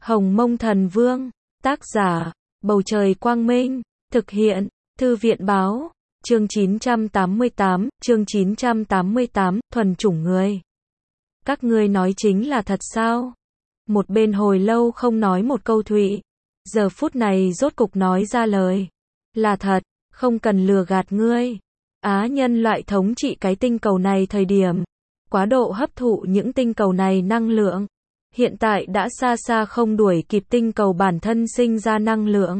Hồng Mông Thần Vương, tác giả, Bầu Trời Quang Minh, thực hiện, Thư viện Báo, chương 988, thuần chủng người. Các ngươi nói chính là thật sao? Một bên hồi lâu không nói một câu Thụy, giờ phút này rốt cục nói ra lời. Là thật, không cần lừa gạt ngươi. Á nhân loại thống trị cái tinh cầu này thời điểm, quá độ hấp thụ những tinh cầu này năng lượng. Hiện tại đã xa xa không đuổi kịp tinh cầu bản thân sinh ra năng lượng.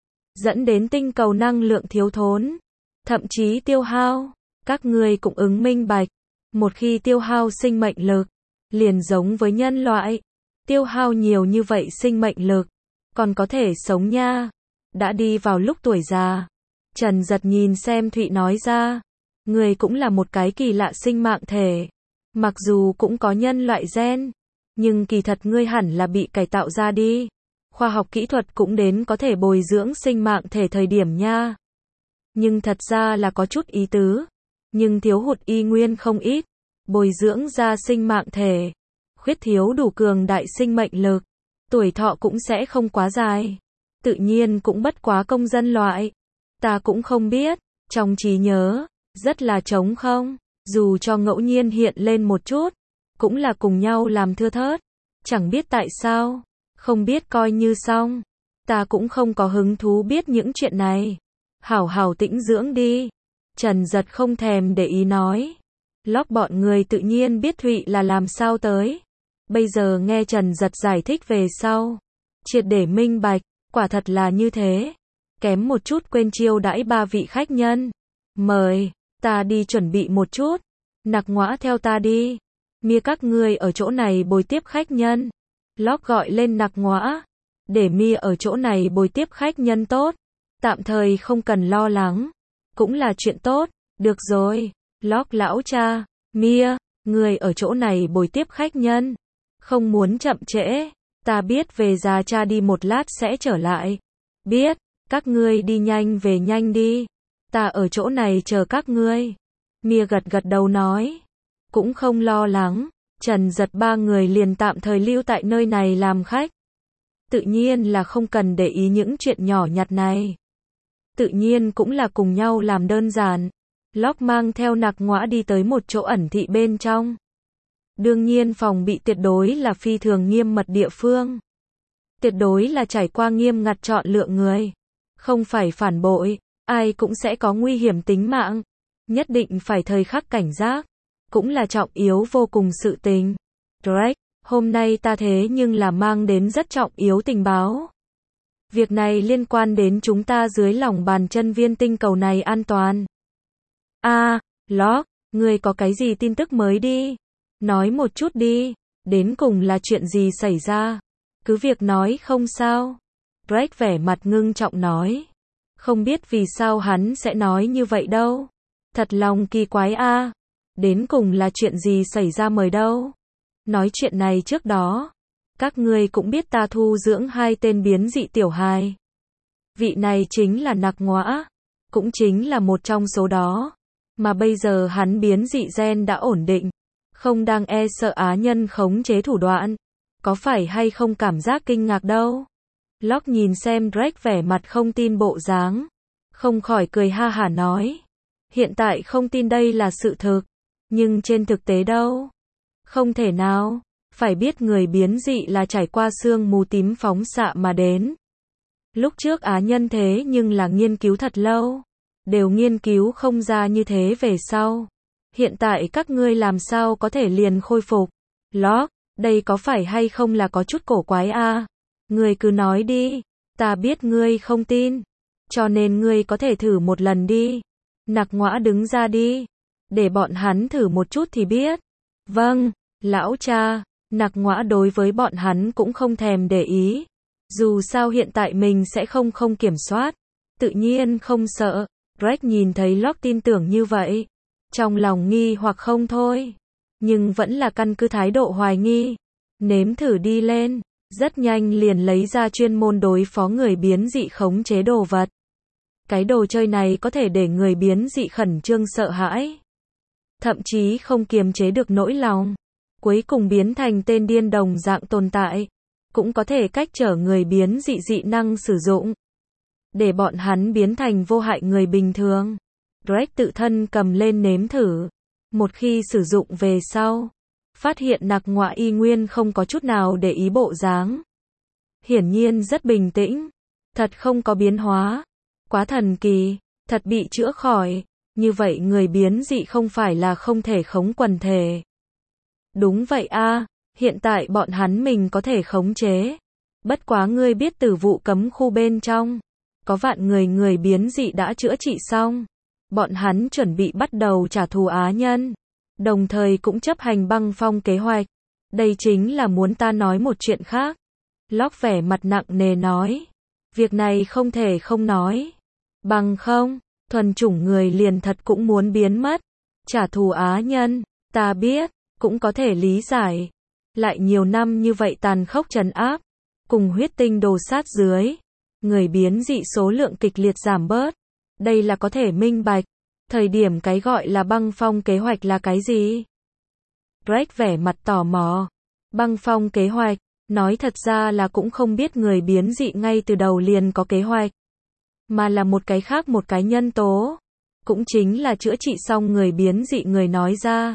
Dẫn đến tinh cầu năng lượng thiếu thốn, thậm chí tiêu hao. Các ngươi cũng ứng minh bạch. Một khi tiêu hao sinh mệnh lực, liền giống với nhân loại. Tiêu hao nhiều như vậy sinh mệnh lực, còn có thể sống nha. Đã đi vào lúc tuổi già. Trần Giật nhìn xem Thụy nói ra. Người cũng là một cái kỳ lạ sinh mạng thể. Mặc dù cũng có nhân loại gen, nhưng kỳ thật ngươi hẳn là bị cải tạo ra đi. Khoa học kỹ thuật cũng đến có thể bồi dưỡng sinh mạng thể thời điểm nha. Nhưng thật ra là có chút ý tứ. Nhưng thiếu hụt y nguyên không ít. Bồi dưỡng ra sinh mạng thể, khuyết thiếu đủ cường đại sinh mệnh lực, tuổi thọ cũng sẽ không quá dài. Tự nhiên cũng bất quá công dân loại. Ta cũng không biết, trong trí nhớ, rất là trống không. Dù cho ngẫu nhiên hiện lên một chút, cũng là cùng nhau làm thưa thớt. Chẳng biết tại sao, không biết coi như xong. Ta cũng không có hứng thú biết những chuyện này. Hảo hảo tĩnh dưỡng đi. Trần Giật không thèm để ý nói. Lóc bọn người tự nhiên biết Thụy là làm sao tới. Bây giờ nghe Trần Giật giải thích về sau, triệt để minh bạch, quả thật là như thế. Kém một chút quên chiêu đãi ba vị khách nhân. Mời, ta đi chuẩn bị một chút. Nặc Ngõa theo ta đi. Mia các ngươi ở chỗ này bồi tiếp khách nhân. Lóc gọi lên Nặc Ngõa. Để Mia ở chỗ này bồi tiếp khách nhân tốt. Tạm thời không cần lo lắng. Cũng là chuyện tốt. Được rồi. Lóc lão cha. Mia, người ở chỗ này bồi tiếp khách nhân. Không muốn chậm trễ. Ta biết về già cha đi một lát sẽ trở lại. Biết, các ngươi đi nhanh về nhanh đi. Ta ở chỗ này chờ các ngươi. Mia gật gật đầu nói. Cũng không lo lắng. Trần Giật ba người liền tạm thời lưu tại nơi này làm khách. Tự nhiên là không cần để ý những chuyện nhỏ nhặt này. Tự nhiên cũng là cùng nhau làm đơn giản. Lóc mang theo Nặc Ngõa đi tới một chỗ ẩn thị bên trong. Đương nhiên phòng bị tuyệt đối là phi thường nghiêm mật địa phương. Tuyệt đối là trải qua nghiêm ngặt chọn lựa người. Không phải phản bội, ai cũng sẽ có nguy hiểm tính mạng. Nhất định phải thời khắc cảnh giác. Cũng là trọng yếu vô cùng sự tình. Drake, hôm nay ta thế nhưng là mang đến rất trọng yếu tình báo. Việc này liên quan đến chúng ta dưới lòng bàn chân viên tinh cầu này an toàn. Locke, ngươi có cái gì tin tức mới đi? Nói một chút đi. Đến cùng là chuyện gì xảy ra? Cứ việc nói không sao. Drake vẻ mặt ngưng trọng nói. Không biết vì sao hắn sẽ nói như vậy đâu. Thật lòng kỳ quái a. Đến cùng là chuyện gì xảy ra mời đâu? Nói chuyện này trước đó. Các ngươi cũng biết ta thu dưỡng hai tên biến dị tiểu hài. Vị này chính là Nặc Ngõa. Cũng chính là một trong số đó. Mà bây giờ hắn biến dị gen đã ổn định. Không đang e sợ á nhân khống chế thủ đoạn. Có phải hay không cảm giác kinh ngạc đâu? Locke nhìn xem Drake vẻ mặt không tin bộ dáng. Không khỏi cười ha hả nói. Hiện tại không tin đây là sự thực. Nhưng trên thực tế đâu? Không thể nào. Phải biết người biến dị là trải qua sương mù tím phóng xạ mà đến. Lúc trước á nhân thế nhưng là nghiên cứu thật lâu. Đều nghiên cứu không ra như thế về sau. Hiện tại các ngươi làm sao có thể liền khôi phục? Locke, đây có phải hay không là có chút cổ quái a? Ngươi cứ nói đi. Ta biết ngươi không tin. Cho nên ngươi có thể thử một lần đi. Nặc Ngõa đứng ra đi. Để bọn hắn thử một chút thì biết. Vâng, lão cha. Nặc Ngõa đối với bọn hắn cũng không thèm để ý. Dù sao hiện tại mình sẽ không kiểm soát. Tự nhiên không sợ. Drake nhìn thấy Locke tin tưởng như vậy. Trong lòng nghi hoặc không thôi. Nhưng vẫn là căn cứ thái độ hoài nghi. Nếm thử đi lên. Rất nhanh liền lấy ra chuyên môn đối phó người biến dị khống chế đồ vật. Cái đồ chơi này có thể để người biến dị khẩn trương sợ hãi. Thậm chí không kiềm chế được nỗi lòng. Cuối cùng biến thành tên điên đồng dạng tồn tại. cũng có thể cách trở người biến dị dị năng sử dụng, để bọn hắn biến thành vô hại người bình thường. Greg tự thân cầm lên nếm thử. Một khi sử dụng về sau, phát hiện nặc ngọa y nguyên không có chút nào để ý bộ dáng. Hiển nhiên rất bình tĩnh, thật không có biến hóa. Quá thần kỳ, thật bị chữa khỏi. Như vậy người biến dị không phải là không thể khống quần thể. Đúng vậy a, hiện tại bọn hắn mình có thể khống chế. Bất quá ngươi biết Tử Vụ cấm khu bên trong, có vạn người biến dị đã chữa trị xong. Bọn hắn chuẩn bị bắt đầu trả thù Á Nhân, đồng thời cũng chấp hành băng phong kế hoạch. Đây chính là muốn ta nói một chuyện khác. Locke vẻ mặt nặng nề nói. Việc này không thể không nói. Bằng không, thuần chủng người liền thật cũng muốn biến mất. Trả thù Á Nhân, ta biết, cũng có thể lý giải. Lại nhiều năm như vậy tàn khốc trấn áp, cùng huyết tinh đồ sát dưới, người biến dị số lượng kịch liệt giảm bớt. Đây là có thể minh bạch. Thời điểm cái gọi là băng phong kế hoạch là cái gì? Greg vẻ mặt tò mò. Băng phong kế hoạch, nói thật ra là cũng không biết người biến dị ngay từ đầu liền có kế hoạch, mà là một cái khác một cái nhân tố. Cũng chính là chữa trị xong người biến dị người nói ra.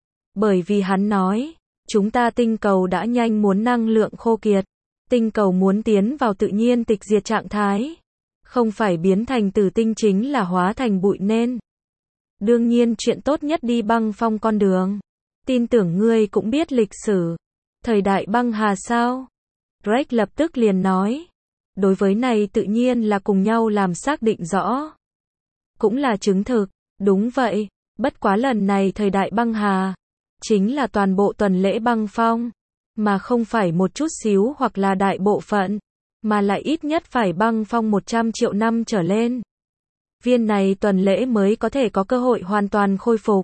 Bởi vì hắn nói, chúng ta tinh cầu đã nhanh muốn năng lượng khô kiệt. Tinh cầu muốn tiến vào tự nhiên tịch diệt trạng thái. Không phải biến thành tử tinh chính là hóa thành bụi nên. Đương nhiên chuyện tốt nhất đi băng phong con đường. Tin tưởng ngươi cũng biết lịch sử. Thời đại băng hà sao? Greg lập tức liền nói. Đối với này tự nhiên là cùng nhau làm xác định rõ. Cũng là chứng thực. Đúng vậy. Bất quá lần này thời đại băng hà, chính là toàn bộ tuần lễ băng phong. Mà không phải một chút xíu hoặc là đại bộ phận. Mà lại ít nhất phải băng phong 100 triệu năm trở lên. Viên này tuần lễ mới có thể có cơ hội hoàn toàn khôi phục.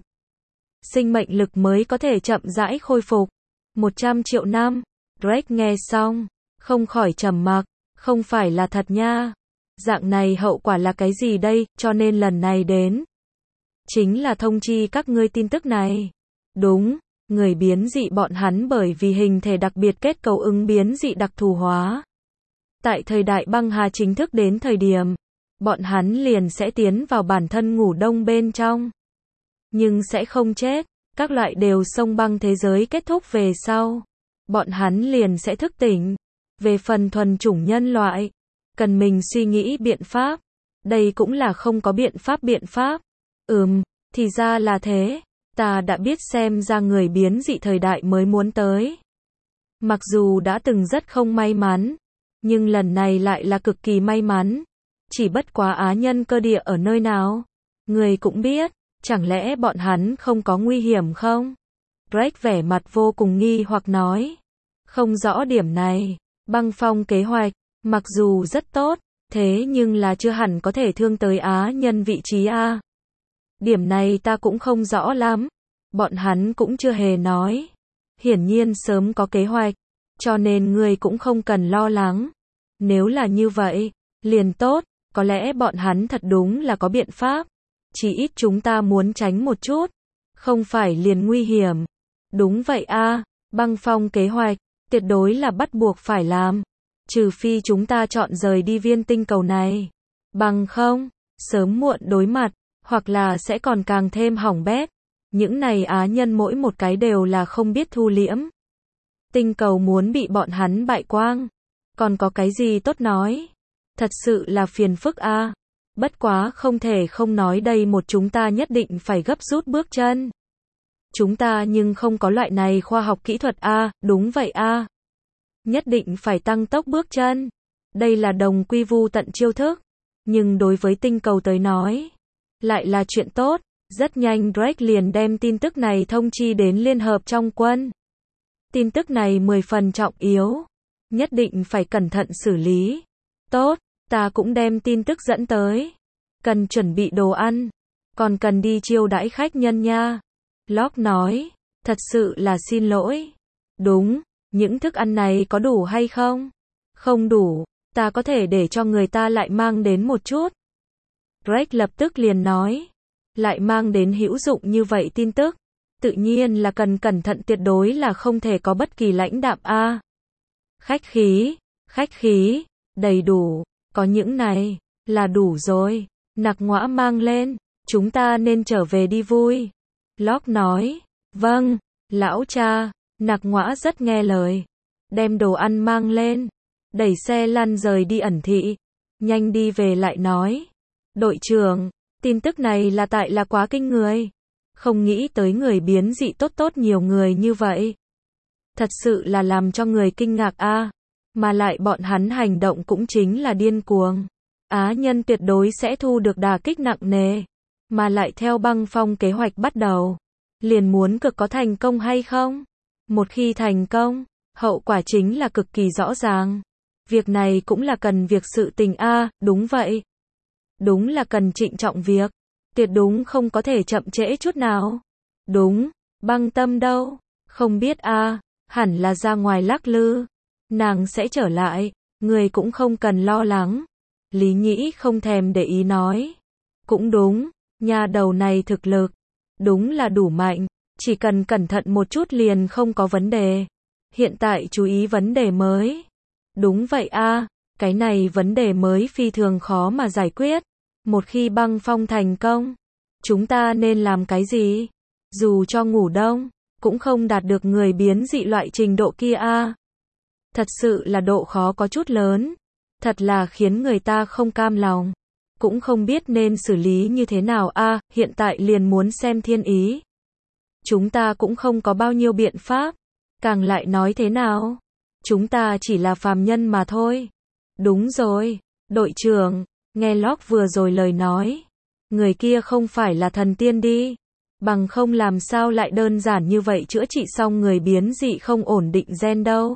Sinh mệnh lực mới có thể chậm rãi khôi phục. 100 triệu năm. Greg nghe xong, không khỏi trầm mặc. Không phải là thật nha. Dạng này hậu quả là cái gì đây, cho nên lần này đến. Chính là thông chi các ngươi tin tức này. Đúng, người biến dị bọn hắn bởi vì hình thể đặc biệt kết cấu ứng biến dị đặc thù hóa. Tại thời đại băng hà chính thức đến thời điểm, bọn hắn liền sẽ tiến vào bản thân ngủ đông bên trong. Nhưng sẽ không chết, các loại đều sông băng thế giới kết thúc về sau. Bọn hắn liền sẽ thức tỉnh. Về phần thuần chủng nhân loại, cần mình suy nghĩ biện pháp. Đây cũng là không có biện pháp. Thì ra là thế. Ta đã biết xem ra người biến dị thời đại mới muốn tới. Mặc dù đã từng rất không may mắn, nhưng lần này lại là cực kỳ may mắn. Chỉ bất quá Á Nhân cơ địa ở nơi nào? Người cũng biết, chẳng lẽ bọn hắn không có nguy hiểm không? Greg vẻ mặt vô cùng nghi hoặc nói. Không rõ điểm này. Băng phong kế hoạch, mặc dù rất tốt, thế nhưng là chưa hẳn có thể thương tới Á Nhân vị trí a. Điểm này ta cũng không rõ lắm. Bọn hắn cũng chưa hề nói. Hiển nhiên sớm có kế hoạch, cho nên ngươi cũng không cần lo lắng. Nếu là như vậy, liền tốt, có lẽ bọn hắn thật đúng là có biện pháp. Chỉ ít chúng ta muốn tránh một chút, không phải liền nguy hiểm. Đúng vậy a, băng phong kế hoạch, tuyệt đối là bắt buộc phải làm. Trừ phi chúng ta chọn rời đi viên tinh cầu này. Bằng không, sớm muộn đối mặt, hoặc là sẽ còn càng thêm hỏng bét. Những này Á Nhân mỗi một cái đều là không biết thu liễm. Tinh cầu muốn bị bọn hắn bại quang. Còn có cái gì tốt nói? Thật sự là phiền phức a. Bất quá không thể không nói đây một chúng ta nhất định phải gấp rút bước chân. Chúng ta nhưng không có loại này khoa học kỹ thuật a, đúng vậy a. Nhất định phải tăng tốc bước chân. Đây là đồng quy vu tận chiêu thức. Nhưng đối với tinh cầu tới nói, lại là chuyện tốt. Rất nhanh Drake liền đem tin tức này thông chi đến Liên Hợp trong quân. Tin tức này 10 phần trọng yếu. Nhất định phải cẩn thận xử lý. Tốt, ta cũng đem tin tức dẫn tới. Cần chuẩn bị đồ ăn. Còn cần đi chiêu đãi khách nhân nha. Locke nói. Thật sự là xin lỗi. Đúng, những thức ăn này có đủ hay không? Không đủ, ta có thể để cho người ta lại mang đến một chút. Drake lập tức liền nói. Lại mang đến hữu dụng như vậy tin tức. Tự nhiên là cần cẩn thận tuyệt đối là không thể có bất kỳ lãnh đạm a. khách khí, đầy đủ, có những này, là đủ rồi. Nặc Ngoã mang lên, chúng ta nên trở về đi vui. Locke nói, vâng, lão cha. Nặc Ngoã rất nghe lời, đem đồ ăn mang lên, đẩy xe lăn rời đi ẩn thị. Nhanh đi về lại nói, đội trưởng, tin tức này là quá kinh người. Không nghĩ tới người biến dị tốt nhiều người như vậy. Thật sự là làm cho người kinh ngạc a. Mà lại bọn hắn hành động cũng chính là điên cuồng. Á nhân tuyệt đối sẽ thu được đả kích nặng nề. Mà lại theo băng phong kế hoạch bắt đầu, liền muốn cực có thành công hay không? Một khi thành công, hậu quả chính là cực kỳ rõ ràng. Việc này cũng là cần việc sự tình a, đúng vậy. Đúng là cần trịnh trọng việc. Tuyệt đúng không có thể chậm trễ chút nào. Đúng, Băng Tâm đâu? Không biết a, hẳn là ra ngoài lắc lư. Nàng sẽ trở lại, người cũng không cần lo lắng. Lý Nhĩ không thèm để ý nói. Cũng đúng, nhà đầu này thực lực, đúng là đủ mạnh, chỉ cần cẩn thận một chút liền không có vấn đề. Hiện tại chú ý vấn đề mới. Đúng vậy a, cái này vấn đề mới phi thường khó mà giải quyết. Một khi băng phong thành công, chúng ta nên làm cái gì? Dù cho ngủ đông, cũng không đạt được người biến dị loại trình độ kia a. Thật sự là độ khó có chút lớn. Thật là khiến người ta không cam lòng. Cũng không biết nên xử lý như thế nào a, hiện tại liền muốn xem thiên ý. Chúng ta cũng không có bao nhiêu biện pháp. Càng lại nói thế nào? Chúng ta chỉ là phàm nhân mà thôi. Đúng rồi, đội trưởng, nghe Locke vừa rồi lời nói. Người kia không phải là thần tiên đi. Bằng không làm sao lại đơn giản như vậy chữa trị xong người biến dị không ổn định gen đâu.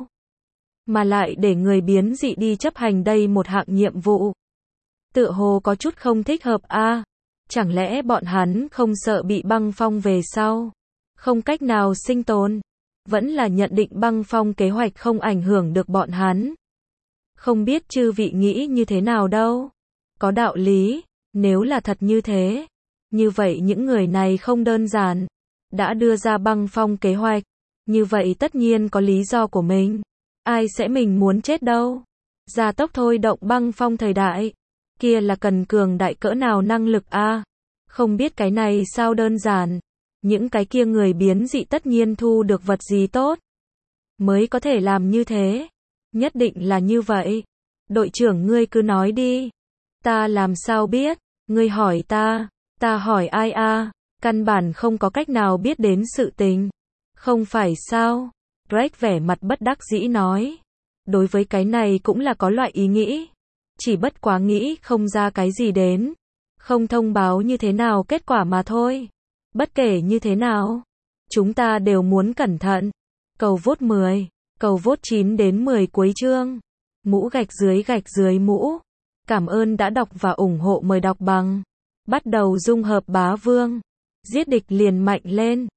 Mà lại để người biến dị đi chấp hành đây một hạng nhiệm vụ. Tựa hồ có chút không thích hợp a. Chẳng lẽ bọn hắn không sợ bị băng phong về sau? Không cách nào sinh tồn? Vẫn là nhận định băng phong kế hoạch không ảnh hưởng được bọn hắn? Không biết chư vị nghĩ như thế nào đâu? Có đạo lý, nếu là thật như thế. Như vậy những người này không đơn giản. Đã đưa ra băng phong kế hoạch. Như vậy tất nhiên có lý do của mình. Ai sẽ mình muốn chết đâu? Gia tốc thôi động băng phong thời đại. Kia là cần cường đại cỡ nào năng lực a? Không biết cái này sao đơn giản. Những cái kia người biến dị tất nhiên thu được vật gì tốt. Mới có thể làm như thế. Nhất định là như vậy. Đội trưởng ngươi cứ nói đi. Ta làm sao biết? Ngươi hỏi ta. Ta hỏi ai a? Căn bản không có cách nào biết đến sự tình. Không phải sao? Drake vẻ mặt bất đắc dĩ nói. Đối với cái này cũng là có loại ý nghĩ. Chỉ bất quá nghĩ không ra cái gì đến. Không thông báo như thế nào kết quả mà thôi. Bất kể như thế nào, chúng ta đều muốn cẩn thận. Cầu vote 10, cầu vote 9 đến 10 cuối chương. Mũ gạch dưới mũ. Cảm ơn đã đọc và ủng hộ, mời đọc bằng. Bắt đầu dung hợp bá vương. Giết địch liền mạnh lên.